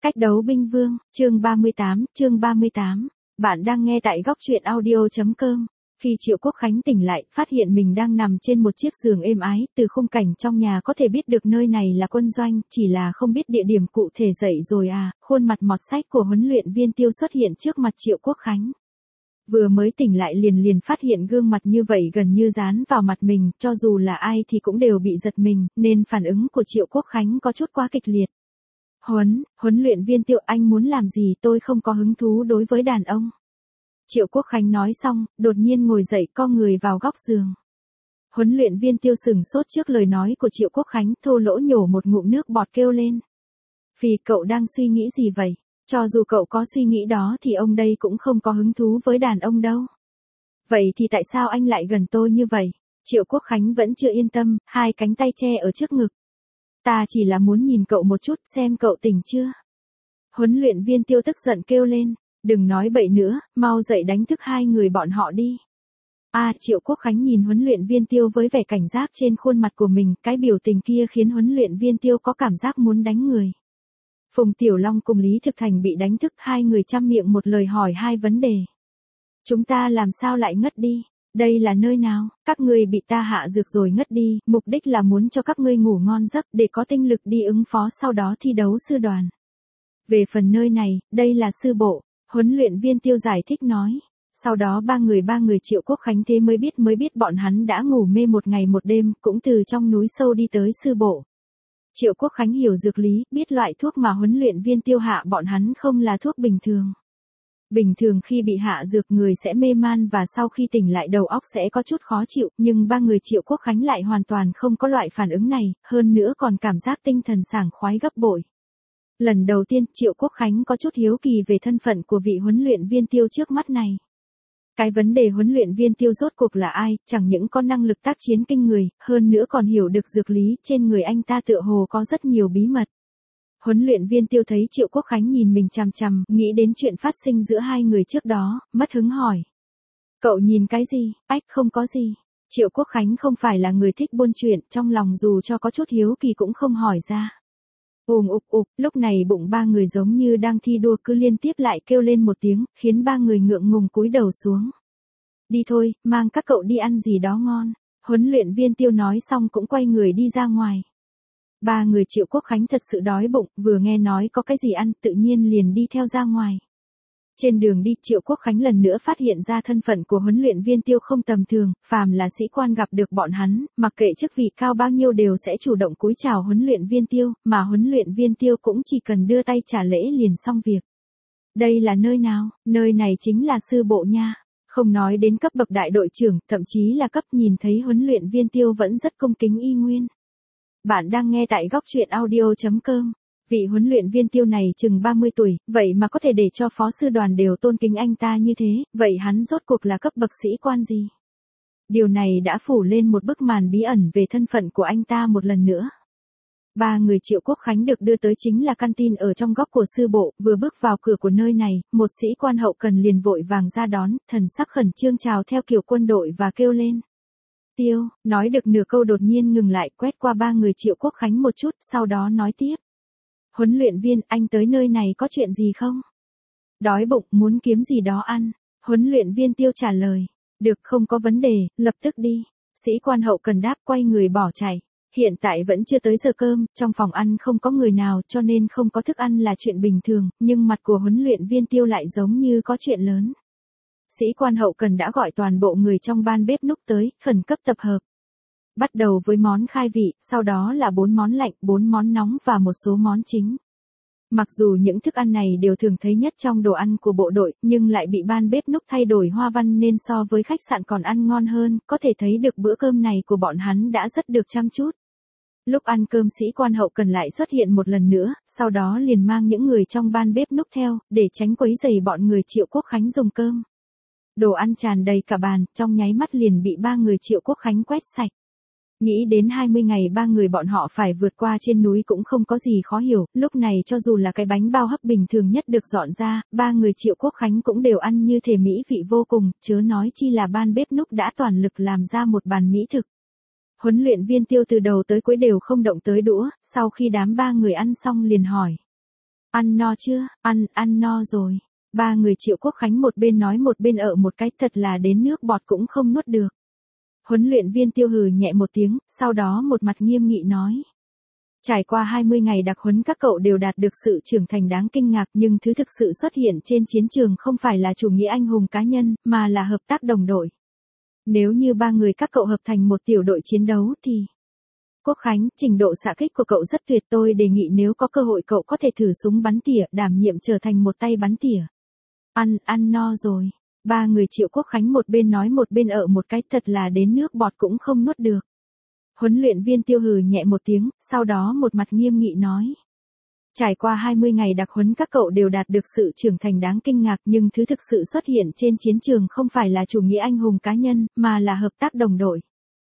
Cách đấu binh vương, chương 38. Bạn đang nghe tại góc truyện audio.com. Khi Triệu Quốc Khánh tỉnh lại, phát hiện mình đang nằm trên một chiếc giường êm ái, từ khung cảnh trong nhà có thể biết được nơi này là quân doanh, chỉ là không biết địa điểm cụ thể dậy rồi à. Khuôn mặt mọt sách của huấn luyện viên Tiêu xuất hiện trước mặt Triệu Quốc Khánh. Vừa mới tỉnh lại liền phát hiện gương mặt như vậy gần như dán vào mặt mình, cho dù là ai thì cũng đều bị giật mình, nên phản ứng của Triệu Quốc Khánh có chút quá kịch liệt. Huấn luyện viên Tiêu, anh muốn làm gì? Tôi không có hứng thú đối với đàn ông. Triệu Quốc Khánh nói xong, đột nhiên ngồi dậy co người vào góc giường. Huấn luyện viên Tiêu sửng sốt trước lời nói của Triệu Quốc Khánh, thô lỗ nhổ một ngụm nước bọt kêu lên. Vì cậu đang suy nghĩ gì vậy? Cho dù cậu có suy nghĩ đó thì ông đây cũng không có hứng thú với đàn ông đâu. Vậy thì tại sao anh lại gần tôi như vậy? Triệu Quốc Khánh vẫn chưa yên tâm, hai cánh tay che ở trước ngực. Ta chỉ là muốn nhìn cậu một chút xem cậu tỉnh chưa. Huấn luyện viên Tiêu tức giận kêu lên. Đừng nói bậy nữa, mau dậy đánh thức hai người bọn họ đi. Triệu Quốc Khánh nhìn huấn luyện viên Tiêu với vẻ cảnh giác trên khuôn mặt của mình, cái biểu tình kia khiến huấn luyện viên Tiêu có cảm giác muốn đánh người. Phùng Tiểu Long cùng Lý Thực Thành bị đánh thức, hai người chăm miệng một lời hỏi hai vấn đề. Chúng ta làm sao lại ngất đi? Đây là nơi nào? Các ngươi bị ta hạ dược rồi ngất đi, mục đích là muốn cho các ngươi ngủ ngon giấc để có tinh lực đi ứng phó sau đó thi đấu sư đoàn. Về phần nơi này, đây là sư bộ, huấn luyện viên Tiêu giải thích nói. Sau đó ba người Triệu Quốc Khánh thế mới biết bọn hắn đã ngủ mê một ngày một đêm, cũng từ trong núi sâu đi tới sư bộ. Triệu Quốc Khánh hiểu dược lý, biết loại thuốc mà huấn luyện viên Tiêu hạ bọn hắn không là thuốc bình thường. Bình thường khi bị hạ dược người sẽ mê man và sau khi tỉnh lại đầu óc sẽ có chút khó chịu, nhưng ba người Triệu Quốc Khánh lại hoàn toàn không có loại phản ứng này, hơn nữa còn cảm giác tinh thần sảng khoái gấp bội. Lần đầu tiên Triệu Quốc Khánh có chút hiếu kỳ về thân phận của vị huấn luyện viên Tiêu trước mắt này. Cái vấn đề huấn luyện viên Tiêu rốt cuộc là ai, chẳng những có năng lực tác chiến kinh người, hơn nữa còn hiểu được dược lý, trên người anh ta tựa hồ có rất nhiều bí mật. Huấn luyện viên Tiêu thấy Triệu Quốc Khánh nhìn mình chằm chằm, nghĩ đến chuyện phát sinh giữa hai người trước đó, mất hứng hỏi. Cậu nhìn cái gì? Không có gì. Triệu Quốc Khánh không phải là người thích buôn chuyện, trong lòng dù cho có chút hiếu kỳ cũng không hỏi ra. Lúc này bụng ba người giống như đang thi đua cứ liên tiếp lại kêu lên một tiếng, khiến ba người ngượng ngùng cúi đầu xuống. Đi thôi, mang các cậu đi ăn gì đó ngon. Huấn luyện viên Tiêu nói xong cũng quay người đi ra ngoài. Ba người Triệu Quốc Khánh thật sự đói bụng, vừa nghe nói có cái gì ăn, tự nhiên liền đi theo ra ngoài. Trên đường đi, Triệu Quốc Khánh lần nữa phát hiện ra thân phận của huấn luyện viên Tiêu không tầm thường, phàm là sĩ quan gặp được bọn hắn, mặc kệ chức vị cao bao nhiêu đều sẽ chủ động cúi chào huấn luyện viên Tiêu, mà huấn luyện viên Tiêu cũng chỉ cần đưa tay trả lễ liền xong việc. Đây là nơi nào? Nơi này chính là sư bộ nha. Không nói đến cấp bậc đại đội trưởng, thậm chí là cấp, nhìn thấy huấn luyện viên Tiêu vẫn rất cung kính y nguyên. Bạn đang nghe tại góc truyện audio.com. Vị huấn luyện viên Tiêu này chừng 30 tuổi, vậy mà có thể để cho phó sư đoàn đều tôn kính anh ta như thế, vậy hắn rốt cuộc là cấp bậc sĩ quan gì? Điều này đã phủ lên một bức màn bí ẩn về thân phận của anh ta một lần nữa. Ba người Triệu Quốc Khánh được đưa tới chính là căn tin ở trong góc của sư bộ, vừa bước vào cửa của nơi này, một sĩ quan hậu cần liền vội vàng ra đón, thần sắc khẩn trương chào theo kiểu quân đội và kêu lên. Tiêu, nói được nửa câu đột nhiên ngừng lại, quét qua ba người Triệu Quốc Khánh một chút, sau đó nói tiếp. Huấn luyện viên, anh tới nơi này có chuyện gì không? Đói bụng, muốn kiếm gì đó ăn. Huấn luyện viên Tiêu trả lời. Được, không có vấn đề, lập tức đi. Sĩ quan hậu cần đáp, quay người bỏ chạy. Hiện tại vẫn chưa tới giờ cơm, trong phòng ăn không có người nào cho nên không có thức ăn là chuyện bình thường, nhưng mặt của huấn luyện viên Tiêu lại giống như có chuyện lớn. Sĩ quan hậu cần đã gọi toàn bộ người trong ban bếp núc tới, khẩn cấp tập hợp. Bắt đầu với món khai vị, sau đó là 4 món lạnh, 4 món nóng và một số món chính. Mặc dù những thức ăn này đều thường thấy nhất trong đồ ăn của bộ đội, nhưng lại bị ban bếp núc thay đổi hoa văn nên so với khách sạn còn ăn ngon hơn, có thể thấy được bữa cơm này của bọn hắn đã rất được chăm chút. Lúc ăn cơm sĩ quan hậu cần lại xuất hiện một lần nữa, sau đó liền mang những người trong ban bếp núc theo, để tránh quấy rầy bọn người Triệu Quốc Khánh dùng cơm. Đồ ăn tràn đầy cả bàn, trong nháy mắt liền bị ba người Triệu Quốc Khánh quét sạch. Nghĩ đến 20 ngày ba người bọn họ phải vượt qua trên núi cũng không có gì khó hiểu, lúc này cho dù là cái bánh bao hấp bình thường nhất được dọn ra, ba người Triệu Quốc Khánh cũng đều ăn như thể mỹ vị vô cùng, chớ nói chi là ban bếp núc đã toàn lực làm ra một bàn mỹ thực. Huấn luyện viên Tiêu từ đầu tới cuối đều không động tới đũa, sau khi đám ba người ăn xong liền hỏi. Ăn no chưa? Ăn no rồi. Ba người Triệu Quốc Khánh một bên nói một bên ợ một cái, thật là đến nước bọt cũng không nuốt được. Huấn luyện viên Tiêu hừ nhẹ một tiếng, sau đó một mặt nghiêm nghị nói. Trải qua 20 ngày đặc huấn các cậu đều đạt được sự trưởng thành đáng kinh ngạc, nhưng thứ thực sự xuất hiện trên chiến trường không phải là chủ nghĩa anh hùng cá nhân, mà là hợp tác đồng đội. Nếu như ba người các cậu hợp thành một tiểu đội chiến đấu thì... Quốc Khánh, trình độ xạ kích của cậu rất tuyệt, tôi đề nghị nếu có cơ hội cậu có thể thử súng bắn tỉa, đảm nhiệm trở thành một tay bắn tỉa. Ăn no rồi. Ba người Triệu Quốc Khánh một bên nói một bên ợ một cái, thật là đến nước bọt cũng không nuốt được. Huấn luyện viên Tiêu hừ nhẹ một tiếng, sau đó một mặt nghiêm nghị nói. Trải qua 20 ngày đặc huấn các cậu đều đạt được sự trưởng thành đáng kinh ngạc, nhưng thứ thực sự xuất hiện trên chiến trường không phải là chủ nghĩa anh hùng cá nhân, mà là hợp tác đồng đội.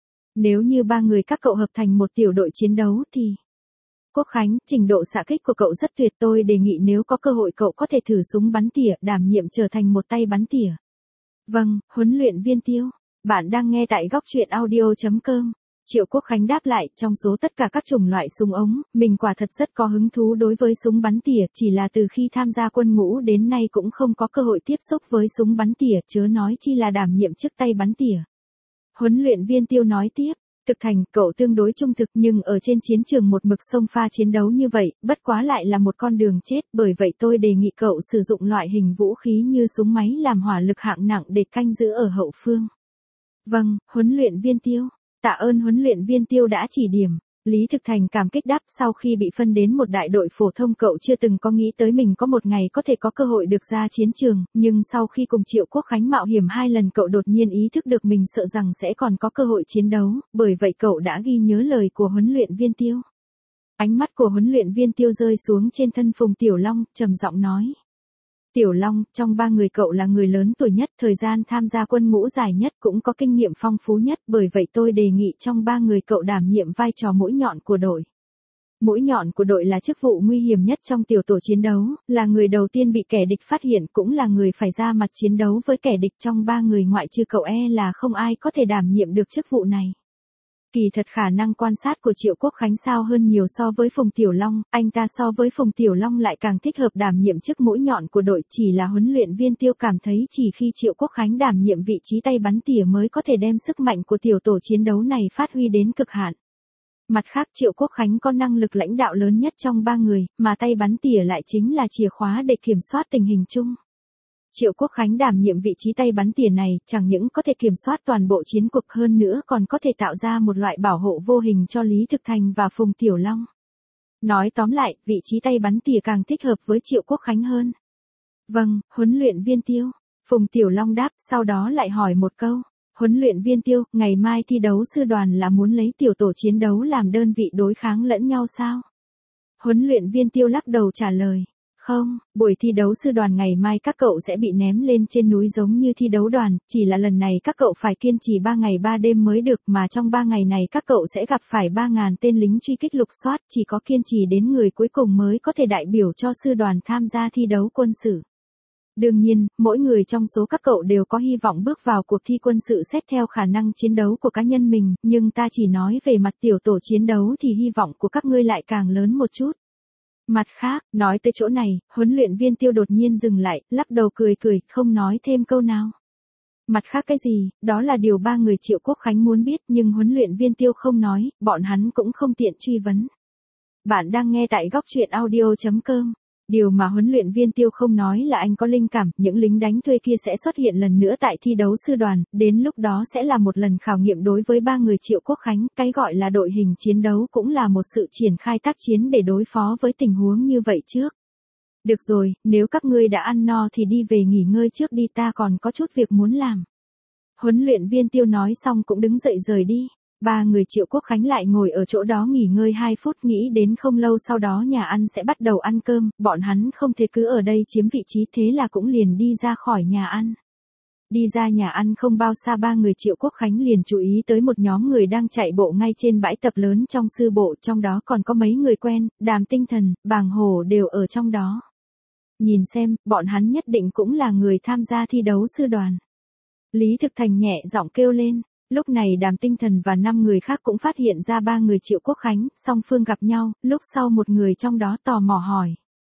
Nếu như ba người các cậu hợp thành một tiểu đội chiến đấu thì... Quốc Khánh, trình độ xạ kích của cậu rất tuyệt, tôi đề nghị nếu có cơ hội cậu có thể thử súng bắn tỉa, đảm nhiệm trở thành một tay bắn tỉa. Vâng, huấn luyện viên Tiêu. Bạn đang nghe tại góc truyện audio.com. Triệu Quốc Khánh đáp lại, trong số tất cả các chủng loại súng ống, mình quả thật rất có hứng thú đối với súng bắn tỉa, chỉ là từ khi tham gia quân ngũ đến nay cũng không có cơ hội tiếp xúc với súng bắn tỉa, chớ nói chi là đảm nhiệm chức tay bắn tỉa. Huấn luyện viên Tiêu nói tiếp, thực thành, cậu tương đối trung thực nhưng ở trên chiến trường một mực xông pha chiến đấu như vậy, bất quá lại là một con đường chết, bởi vậy tôi đề nghị cậu sử dụng loại hình vũ khí như súng máy làm hỏa lực hạng nặng để canh giữ ở hậu phương. Vâng, huấn luyện viên Tiêu. Tạ ơn huấn luyện viên Tiêu đã chỉ điểm. Lý Thực Thành cảm kích đáp, sau khi bị phân đến một đại đội phổ thông cậu chưa từng có nghĩ tới mình có một ngày có thể có cơ hội được ra chiến trường, nhưng sau khi cùng Triệu Quốc Khánh mạo hiểm 2 lần cậu đột nhiên ý thức được mình sợ rằng sẽ còn có cơ hội chiến đấu, bởi vậy cậu đã ghi nhớ lời của huấn luyện viên Tiêu. Ánh mắt của huấn luyện viên Tiêu rơi xuống trên thân Phùng Tiểu Long, trầm giọng nói. Tiểu Long, trong ba người cậu là người lớn tuổi nhất, thời gian tham gia quân ngũ dài nhất, cũng có kinh nghiệm phong phú nhất, bởi vậy tôi đề nghị trong ba người cậu đảm nhiệm vai trò mũi nhọn của đội. Mũi nhọn của đội là chức vụ nguy hiểm nhất trong tiểu tổ chiến đấu, là người đầu tiên bị kẻ địch phát hiện, cũng là người phải ra mặt chiến đấu với kẻ địch, trong ba người ngoại trừ cậu là không ai có thể đảm nhiệm được chức vụ này. Kỳ thật khả năng quan sát của Triệu Quốc Khánh sao hơn nhiều so với Phùng Tiểu Long, anh ta so với Phùng Tiểu Long lại càng thích hợp đảm nhiệm chức mũi nhọn của đội, chỉ là huấn luyện viên Tiêu cảm thấy chỉ khi Triệu Quốc Khánh đảm nhiệm vị trí tay bắn tỉa mới có thể đem sức mạnh của tiểu tổ chiến đấu này phát huy đến cực hạn. Mặt khác Triệu Quốc Khánh có năng lực lãnh đạo lớn nhất trong ba người, mà tay bắn tỉa lại chính là chìa khóa để kiểm soát tình hình chung. Triệu Quốc Khánh đảm nhiệm vị trí tay bắn tỉa này, chẳng những có thể kiểm soát toàn bộ chiến cuộc, hơn nữa còn có thể tạo ra một loại bảo hộ vô hình cho Lý Thực Thành và Phùng Tiểu Long. Nói tóm lại, vị trí tay bắn tỉa càng thích hợp với Triệu Quốc Khánh hơn. Vâng, huấn luyện viên Tiêu. Phùng Tiểu Long đáp, sau đó lại hỏi một câu. Huấn luyện viên Tiêu, ngày mai thi đấu sư đoàn là muốn lấy tiểu tổ chiến đấu làm đơn vị đối kháng lẫn nhau sao? Huấn luyện viên Tiêu lắc đầu trả lời. Không, buổi thi đấu sư đoàn ngày mai các cậu sẽ bị ném lên trên núi giống như thi đấu đoàn, chỉ là lần này các cậu phải kiên trì 3 ngày 3 đêm mới được, mà trong 3 ngày này các cậu sẽ gặp phải 3.000 tên lính truy kích lục soát, chỉ có kiên trì đến người cuối cùng mới có thể đại biểu cho sư đoàn tham gia thi đấu quân sự. Đương nhiên, mỗi người trong số các cậu đều có hy vọng bước vào cuộc thi quân sự xét theo khả năng chiến đấu của cá nhân mình, nhưng ta chỉ nói về mặt tiểu tổ chiến đấu thì hy vọng của các ngươi lại càng lớn một chút. Mặt khác, nói tới chỗ này, huấn luyện viên Tiêu đột nhiên dừng lại, lắc đầu cười, không nói thêm câu nào. Mặt khác cái gì, đó là điều ba người Triệu Quốc Khánh muốn biết, nhưng huấn luyện viên Tiêu không nói, bọn hắn cũng không tiện truy vấn. Bạn đang nghe tại góc truyện audio.com. Điều mà huấn luyện viên Tiêu không nói là anh có linh cảm, những lính đánh thuê kia sẽ xuất hiện lần nữa tại thi đấu sư đoàn, đến lúc đó sẽ là một lần khảo nghiệm đối với ba người Triệu Quốc Khánh, cái gọi là đội hình chiến đấu cũng là một sự triển khai tác chiến để đối phó với tình huống như vậy trước. Được rồi, nếu các ngươi đã ăn no thì đi về nghỉ ngơi trước đi, ta còn có chút việc muốn làm. Huấn luyện viên Tiêu nói xong cũng đứng dậy rời đi. Ba người Triệu Quốc Khánh lại ngồi ở chỗ đó nghỉ ngơi 2 phút, nghĩ đến không lâu sau đó nhà ăn sẽ bắt đầu ăn cơm, bọn hắn không thể cứ ở đây chiếm vị trí, thế là cũng liền đi ra khỏi nhà ăn. Đi ra nhà ăn không bao xa ba người Triệu Quốc Khánh liền chú ý tới một nhóm người đang chạy bộ ngay trên bãi tập lớn trong sư bộ, trong đó còn có mấy người quen, Đàm Tinh Thần, Bàng Hổ đều ở trong đó. Nhìn xem, bọn hắn nhất định cũng là người tham gia thi đấu sư đoàn. Lý Thực Thành nhẹ giọng kêu lên. Lúc này Đàm Tinh Thần và 5 người khác cũng phát hiện ra ba người Triệu Quốc Khánh, song phương gặp nhau, lúc sau một người trong đó tò mò hỏi.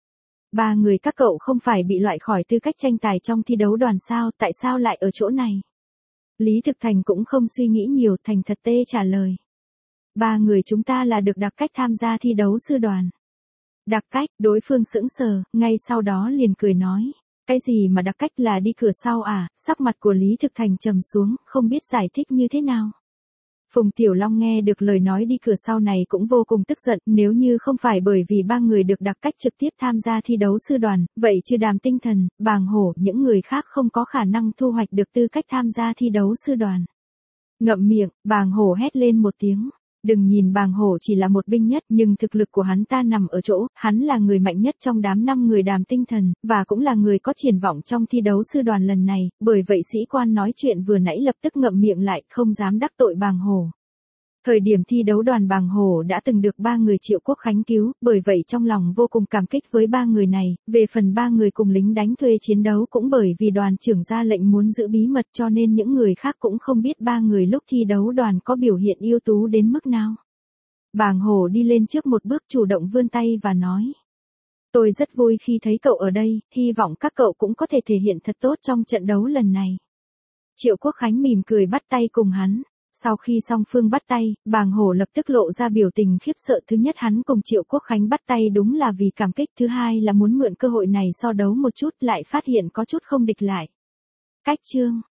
Ba người các cậu không phải bị loại khỏi tư cách tranh tài trong thi đấu đoàn sao, tại sao lại ở chỗ này? Lý Thực Thành cũng không suy nghĩ nhiều, thành thật tê trả lời. Ba người chúng ta là được đặc cách tham gia thi đấu sư đoàn. Đặc cách, đối phương sững sờ, ngay sau đó liền cười nói. Cái gì mà đặc cách là đi cửa sau à? Sắc mặt của Lý Thực Thành trầm xuống, không biết giải thích như thế nào. Phùng Tiểu Long nghe được lời nói đi cửa sau này cũng vô cùng tức giận, nếu như không phải bởi vì ba người được đặc cách trực tiếp tham gia thi đấu sư đoàn, vậy trừ Đàm Tinh Thần, Bàng Hổ, những người khác không có khả năng thu hoạch được tư cách tham gia thi đấu sư đoàn. Ngậm miệng, Bàng Hổ hét lên một tiếng. Đừng nhìn Bàng Hổ chỉ là một binh nhất, nhưng thực lực của hắn ta nằm ở chỗ, hắn là người mạnh nhất trong đám 5 người Đàm Tinh Thần, và cũng là người có triển vọng trong thi đấu sư đoàn lần này, bởi vậy sĩ quan nói chuyện vừa nãy lập tức ngậm miệng lại, không dám đắc tội Bàng Hổ. Thời điểm thi đấu đoàn Bàng Hổ đã từng được 3 người Triệu Quốc Khánh cứu, bởi vậy trong lòng vô cùng cảm kích với 3 người này, về phần 3 người cùng lính đánh thuê chiến đấu cũng bởi vì đoàn trưởng ra lệnh muốn giữ bí mật cho nên những người khác cũng không biết 3 người lúc thi đấu đoàn có biểu hiện ưu tú đến mức nào. Bàng Hổ đi lên trước một bước chủ động vươn tay và nói. Tôi rất vui khi thấy cậu ở đây, hy vọng các cậu cũng có thể thể hiện thật tốt trong trận đấu lần này. Triệu Quốc Khánh mỉm cười bắt tay cùng hắn. Sau khi song phương bắt tay, Bàng Hổ lập tức lộ ra biểu tình khiếp sợ. Thứ nhất, hắn cùng Triệu Quốc Khánh bắt tay đúng là vì cảm kích. Thứ hai là muốn mượn cơ hội này so đấu một chút, lại phát hiện có chút không địch lại. Cách chương